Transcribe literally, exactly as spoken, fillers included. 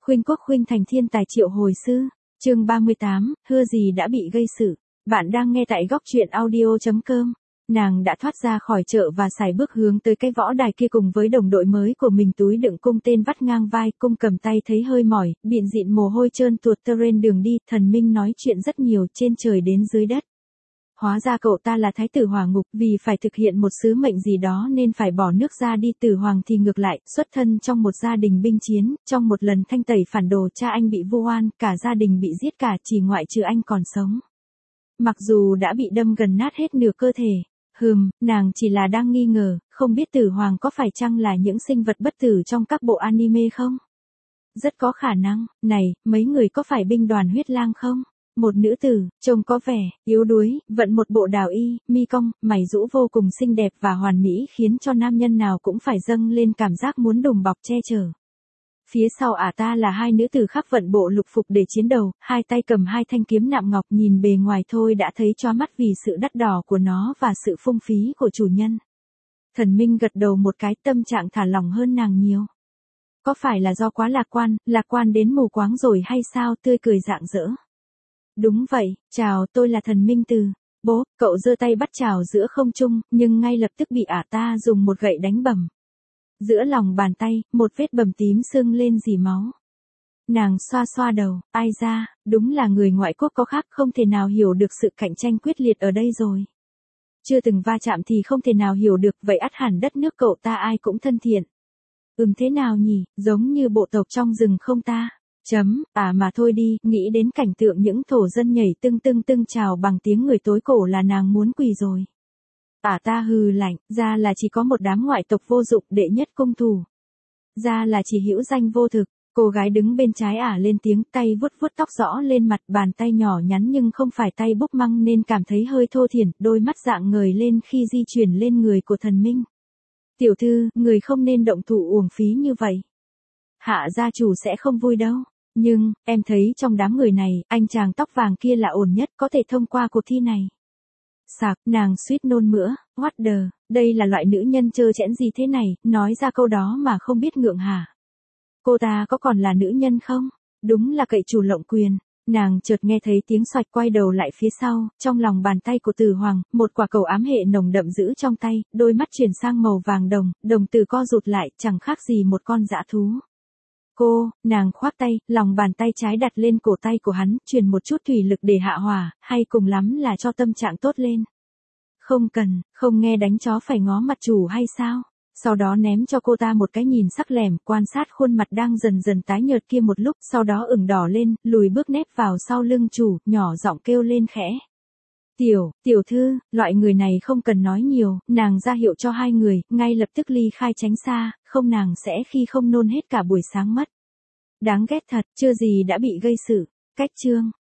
Khuynh quốc khuynh thành thiên tài triệu hồi sư, chương ba mươi tám, hưa gì đã bị gây sự. Bạn đang nghe tại góc truyện audio chấm com. Nàng đã thoát ra khỏi chợ và sải bước hướng tới cái võ đài kia cùng với đồng đội mới của mình, túi đựng cung tên vắt ngang vai, cung cầm tay thấy hơi mỏi, bịn dịn mồ hôi trơn tuột tơ trên đường đi. Thần Minh nói chuyện rất nhiều, trên trời đến dưới đất. Hóa ra cậu ta là thái tử hỏa ngục, vì phải thực hiện một sứ mệnh gì đó nên phải bỏ nước ra đi. Tử Hoàng thì ngược lại, xuất thân trong một gia đình binh chiến, trong một lần thanh tẩy phản đồ cha anh bị vu oan, cả gia đình bị giết cả, chỉ ngoại trừ anh còn sống. Mặc dù đã bị đâm gần nát hết nửa cơ thể. Hừm, nàng chỉ là đang nghi ngờ, không biết Tử Hoàng có phải chăng là những sinh vật bất tử trong các bộ anime không? Rất có khả năng. Này, mấy người có phải binh đoàn huyết lang không? Một nữ tử, trông có vẻ yếu đuối, vận một bộ đào y, mi cong, mày rũ vô cùng xinh đẹp và hoàn mỹ, khiến cho nam nhân nào cũng phải dâng lên cảm giác muốn đùm bọc che chở. Phía sau ả ta là hai nữ tử khắc vận bộ lục phục để chiến đầu, hai tay cầm hai thanh kiếm nạm ngọc, nhìn bề ngoài thôi đã thấy chói mắt vì sự đắt đỏ của nó và sự phung phí của chủ nhân. Thần Minh gật đầu một cái, tâm trạng thả lỏng hơn nàng nhiều. Có phải là do quá lạc quan, lạc quan đến mù quáng rồi hay sao? Tươi cười rạng rỡ. Đúng vậy, chào, tôi là Thần Minh Từ. Bố, cậu giơ tay bắt chào giữa không trung, nhưng ngay lập tức bị ả ta dùng một gậy đánh bầm. Giữa lòng bàn tay, một vết bầm tím sưng lên rỉ máu. Nàng xoa xoa đầu, ai ra, đúng là người ngoại quốc có khác, không thể nào hiểu được sự cạnh tranh quyết liệt ở đây rồi. Chưa từng va chạm thì không thể nào hiểu được, vậy ắt hẳn đất nước cậu ta ai cũng thân thiện. Ừm, thế nào nhỉ, giống như bộ tộc trong rừng không ta? Chấm, à mà thôi đi, nghĩ đến cảnh tượng những thổ dân nhảy tưng tưng tưng chào bằng tiếng người tối cổ là nàng muốn quỳ rồi. Ả ta hừ lạnh, ra là chỉ có một đám ngoại tộc vô dụng, đệ nhất cung thủ. Ra là chỉ hữu danh vô thực. Cô gái đứng bên trái ả lên tiếng, tay vuốt vuốt tóc rõ lên mặt, bàn tay nhỏ nhắn nhưng không phải tay búp măng nên cảm thấy hơi thô thiển, đôi mắt dạng ngời lên khi di chuyển lên người của Thần Minh. Tiểu thư, người không nên động thủ uổng phí như vậy. Hạ gia chủ sẽ không vui đâu. Nhưng, em thấy trong đám người này, anh chàng tóc vàng kia là ổn nhất, có thể thông qua cuộc thi này. Sạc, nàng suýt nôn mửa, what the, đây là loại nữ nhân trơ trẽn gì thế này, nói ra câu đó mà không biết ngượng hả? Cô ta có còn là nữ nhân không? Đúng là cậy chủ lộng quyền. Nàng chợt nghe thấy tiếng xoạch, quay đầu lại phía sau, trong lòng bàn tay của Tử Hoàng, một quả cầu ám hệ nồng đậm giữ trong tay, đôi mắt chuyển sang màu vàng đồng, đồng tử co rụt lại, chẳng khác gì một con dã thú. Cô, nàng khoác tay, lòng bàn tay trái đặt lên cổ tay của hắn, truyền một chút thủy lực để hạ hỏa, hay cùng lắm là cho tâm trạng tốt lên. Không cần, không nghe đánh chó phải ngó mặt chủ hay sao? Sau đó ném cho cô ta một cái nhìn sắc lẻm, quan sát khuôn mặt đang dần dần tái nhợt kia một lúc, sau đó ửng đỏ lên, lùi bước nép vào sau lưng chủ, nhỏ giọng kêu lên khẽ. Tiểu, tiểu thư, loại người này không cần nói nhiều, nàng ra hiệu cho hai người, ngay lập tức ly khai tránh xa, không nàng sẽ khi không nôn hết cả buổi sáng mất. Đáng ghét thật, chưa gì đã bị gây sự. Cách chương.